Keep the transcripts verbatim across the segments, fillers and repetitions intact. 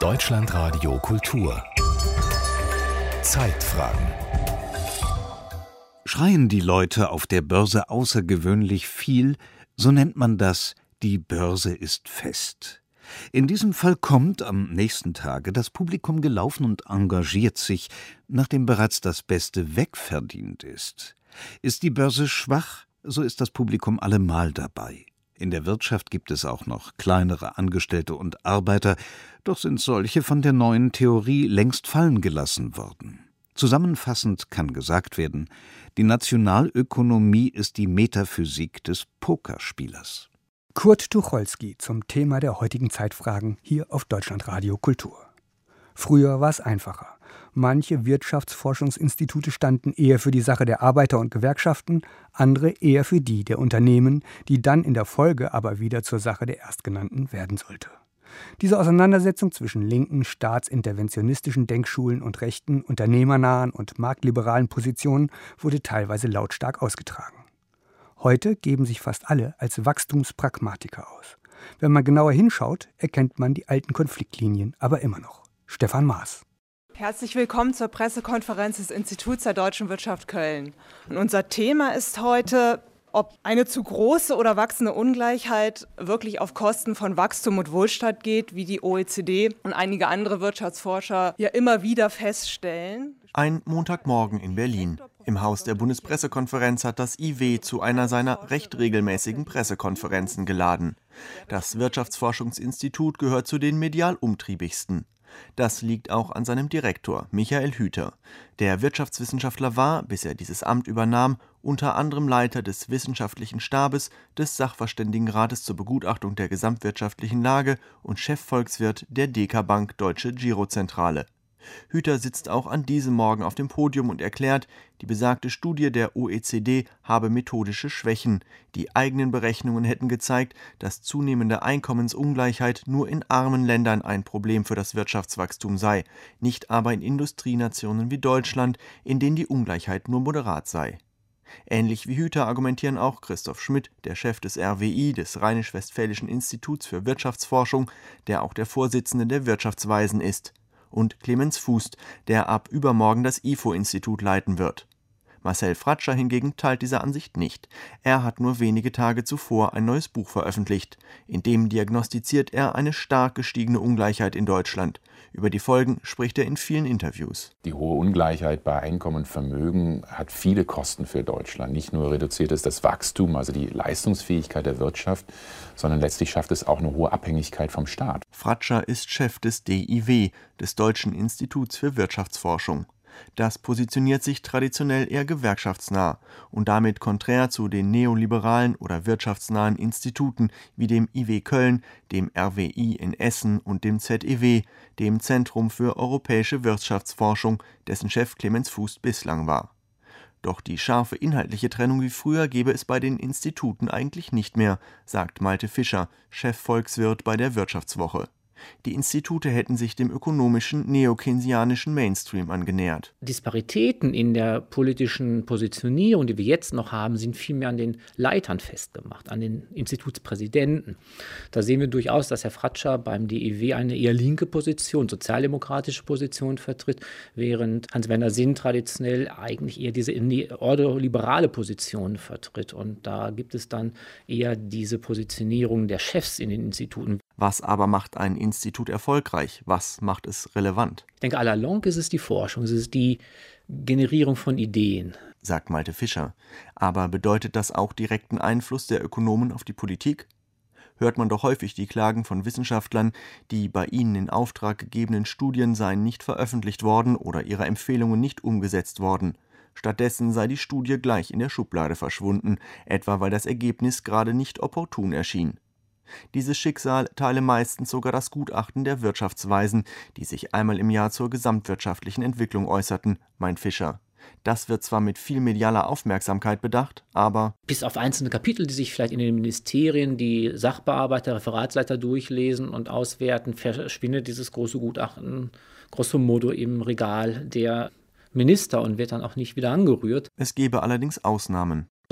Deutschlandradio Kultur Zeitfragen. Schreien die Leute auf der Börse außergewöhnlich viel, so nennt man das, die Börse ist fest. In diesem Fall kommt am nächsten Tage das Publikum gelaufen und engagiert sich, nachdem bereits das Beste wegverdient ist. Ist die Börse schwach, so ist das Publikum allemal dabei. In der Wirtschaft gibt es auch noch kleinere Angestellte und Arbeiter, doch sind solche von der neuen Theorie längst fallen gelassen worden. Zusammenfassend kann gesagt werden, die Nationalökonomie ist die Metaphysik des Pokerspielers. Kurt Tucholsky zum Thema der heutigen Zeitfragen hier auf Deutschlandradio Kultur. Früher war es einfacher. Manche Wirtschaftsforschungsinstitute standen eher für die Sache der Arbeiter und Gewerkschaften, andere eher für die der Unternehmen, die dann in der Folge aber wieder zur Sache der Erstgenannten werden sollte. Diese Auseinandersetzung zwischen linken, staatsinterventionistischen Denkschulen und rechten, unternehmernahen und marktliberalen Positionen wurde teilweise lautstark ausgetragen. Heute geben sich fast alle als Wachstumspragmatiker aus. Wenn man genauer hinschaut, erkennt man die alten Konfliktlinien aber immer noch. Stefan Maas. Herzlich willkommen zur Pressekonferenz des Instituts der Deutschen Wirtschaft Köln. Und unser Thema ist heute, ob eine zu große oder wachsende Ungleichheit wirklich auf Kosten von Wachstum und Wohlstand geht, wie die O E C D und einige andere Wirtschaftsforscher ja immer wieder feststellen. Ein Montagmorgen in Berlin. Im Haus der Bundespressekonferenz hat das I W zu einer seiner recht regelmäßigen Pressekonferenzen geladen. Das Wirtschaftsforschungsinstitut gehört zu den medial umtriebigsten. Das liegt auch an seinem Direktor, Michael Hüter. Der Wirtschaftswissenschaftler war, bis er dieses Amt übernahm, unter anderem Leiter des wissenschaftlichen Stabes des Sachverständigenrates zur Begutachtung der gesamtwirtschaftlichen Lage und Chefvolkswirt der Deka Bank Deutsche Girozentrale. Hüter sitzt auch an diesem Morgen auf dem Podium und erklärt, die besagte Studie der O E C D habe methodische Schwächen. Die eigenen Berechnungen hätten gezeigt, dass zunehmende Einkommensungleichheit nur in armen Ländern ein Problem für das Wirtschaftswachstum sei, nicht aber in Industrienationen wie Deutschland, in denen die Ungleichheit nur moderat sei. Ähnlich wie Hüter argumentieren auch Christoph Schmidt, der Chef des R W I, des Rheinisch-Westfälischen Instituts für Wirtschaftsforschung, der auch der Vorsitzende der Wirtschaftsweisen ist, und Clemens Fußt, der ab übermorgen das I F O-Institut leiten wird. Marcel Fratscher hingegen teilt diese Ansicht nicht. Er hat nur wenige Tage zuvor ein neues Buch veröffentlicht. In dem diagnostiziert er eine stark gestiegene Ungleichheit in Deutschland. Über die Folgen spricht er in vielen Interviews. Die hohe Ungleichheit bei Einkommen und Vermögen hat viele Kosten für Deutschland. Nicht nur reduziert es das Wachstum, also die Leistungsfähigkeit der Wirtschaft, sondern letztlich schafft es auch eine hohe Abhängigkeit vom Staat. Fratscher ist Chef des D I W, des Deutschen Instituts für Wirtschaftsforschung. Das positioniert sich traditionell eher gewerkschaftsnah und damit konträr zu den neoliberalen oder wirtschaftsnahen Instituten wie dem I W Köln, dem R W I in Essen und dem Z E W, dem Zentrum für europäische Wirtschaftsforschung, dessen Chef Clemens Fußt bislang war. Doch die scharfe inhaltliche Trennung wie früher gebe es bei den Instituten eigentlich nicht mehr, sagt Malte Fischer, Chefvolkswirt bei der Wirtschaftswoche. Die Institute hätten sich dem ökonomischen neo-keynesianischen Mainstream angenähert. Disparitäten in der politischen Positionierung, die wir jetzt noch haben, sind vielmehr an den Leitern festgemacht, an den Institutspräsidenten. Da sehen wir durchaus, dass Herr Fratscher beim D I W eine eher linke Position, sozialdemokratische Position vertritt, während Hans-Werner Sinn traditionell eigentlich eher diese ordoliberale Position vertritt. Und da gibt es dann eher diese Positionierung der Chefs in den Instituten. Was aber macht ein Institut erfolgreich? Was macht es relevant? Ich denke, à la longue ist es die Forschung, es ist die Generierung von Ideen, sagt Malte Fischer. Aber bedeutet das auch direkten Einfluss der Ökonomen auf die Politik? Hört man doch häufig die Klagen von Wissenschaftlern, die bei ihnen in Auftrag gegebenen Studien seien nicht veröffentlicht worden oder ihre Empfehlungen nicht umgesetzt worden. Stattdessen sei die Studie gleich in der Schublade verschwunden, etwa weil das Ergebnis gerade nicht opportun erschien. Dieses Schicksal teile meistens sogar das Gutachten der Wirtschaftsweisen, die sich einmal im Jahr zur gesamtwirtschaftlichen Entwicklung äußerten, meint Fischer. Das wird zwar mit viel medialer Aufmerksamkeit bedacht, aber bis auf einzelne Kapitel, die sich vielleicht in den Ministerien die Sachbearbeiter, Referatsleiter durchlesen und auswerten, verschwindet dieses große Gutachten grosso modo im Regal der Minister und wird dann auch nicht wieder angerührt. Es gebe allerdings Ausnahmen.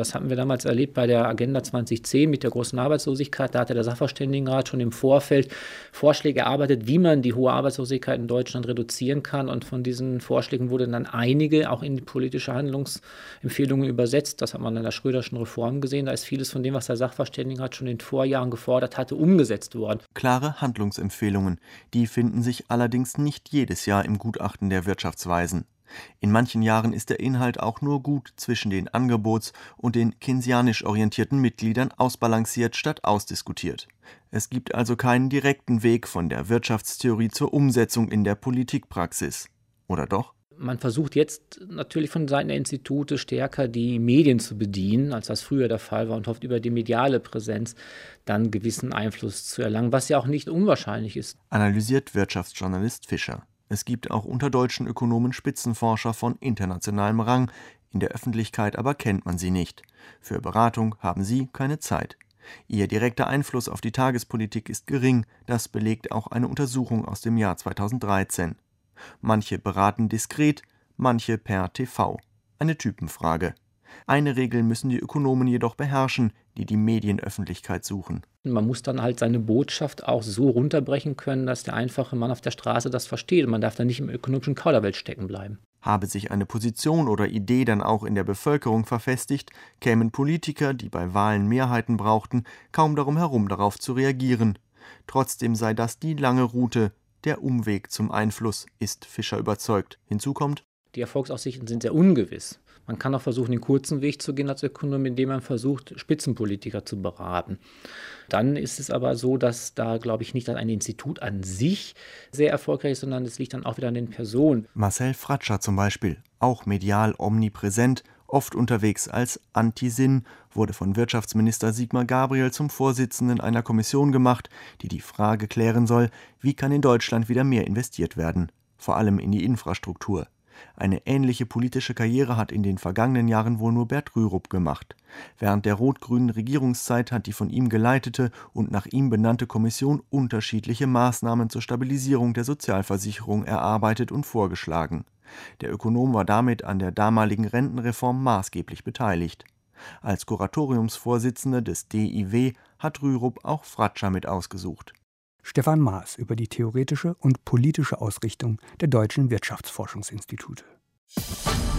Das hatten wir damals erlebt bei der Agenda zwanzig zehn mit der großen Arbeitslosigkeit. Da hatte der Sachverständigenrat schon im Vorfeld Vorschläge erarbeitet, wie man die hohe Arbeitslosigkeit in Deutschland reduzieren kann. Und von diesen Vorschlägen wurden dann einige auch in die politische Handlungsempfehlungen übersetzt. Das hat man in der Schröderschen Reform gesehen. Da ist vieles von dem, was der Sachverständigenrat schon in den Vorjahren gefordert hatte, umgesetzt worden. Klare Handlungsempfehlungen, die finden sich allerdings nicht jedes Jahr im Gutachten der Wirtschaftsweisen. In manchen Jahren ist der Inhalt auch nur gut zwischen den angebots- und den keynesianisch orientierten Mitgliedern ausbalanciert statt ausdiskutiert. Es gibt also keinen direkten Weg von der Wirtschaftstheorie zur Umsetzung in der Politikpraxis. Oder doch? Man versucht jetzt natürlich von Seiten der Institute stärker die Medien zu bedienen, als das früher der Fall war, und hofft über die mediale Präsenz dann gewissen Einfluss zu erlangen, was ja auch nicht unwahrscheinlich ist. Analysiert Wirtschaftsjournalist Fischer. Es gibt auch unter deutschen Ökonomen Spitzenforscher von internationalem Rang, in der Öffentlichkeit aber kennt man sie nicht. Für Beratung haben sie keine Zeit. Ihr direkter Einfluss auf die Tagespolitik ist gering, das belegt auch eine Untersuchung aus dem Jahr zweitausenddreizehn. Manche beraten diskret, manche per T V. Eine Typenfrage. Eine Regel müssen die Ökonomen jedoch beherrschen, die die Medienöffentlichkeit suchen. Man muss dann halt seine Botschaft auch so runterbrechen können, dass der einfache Mann auf der Straße das versteht. Und man darf dann nicht im ökonomischen Kauderwelsch stecken bleiben. Habe sich eine Position oder Idee dann auch in der Bevölkerung verfestigt, kämen Politiker, die bei Wahlen Mehrheiten brauchten, kaum darum herum, darauf zu reagieren. Trotzdem sei das die lange Route, der Umweg zum Einfluss, ist Fischer überzeugt. Hinzu kommt: Die Erfolgsaussichten sind sehr ungewiss. Man kann auch versuchen, den kurzen Weg zu gehen als Ökonom, indem man versucht, Spitzenpolitiker zu beraten. Dann ist es aber so, dass da, glaube ich, nicht ein Institut an sich sehr erfolgreich ist, sondern es liegt dann auch wieder an den Personen. Marcel Fratscher zum Beispiel, auch medial omnipräsent, oft unterwegs als Anti-Sinn, wurde von Wirtschaftsminister Sigmar Gabriel zum Vorsitzenden einer Kommission gemacht, die die Frage klären soll, wie kann in Deutschland wieder mehr investiert werden, vor allem in die Infrastruktur. Eine ähnliche politische Karriere hat in den vergangenen Jahren wohl nur Bert Rürup gemacht. Während der rot-grünen Regierungszeit hat die von ihm geleitete und nach ihm benannte Kommission unterschiedliche Maßnahmen zur Stabilisierung der Sozialversicherung erarbeitet und vorgeschlagen. Der Ökonom war damit an der damaligen Rentenreform maßgeblich beteiligt. Als Kuratoriumsvorsitzende des D I W hat Rürup auch Fratscher mit ausgesucht. Stefan Maas über die theoretische und politische Ausrichtung der deutschen Wirtschaftsforschungsinstitute.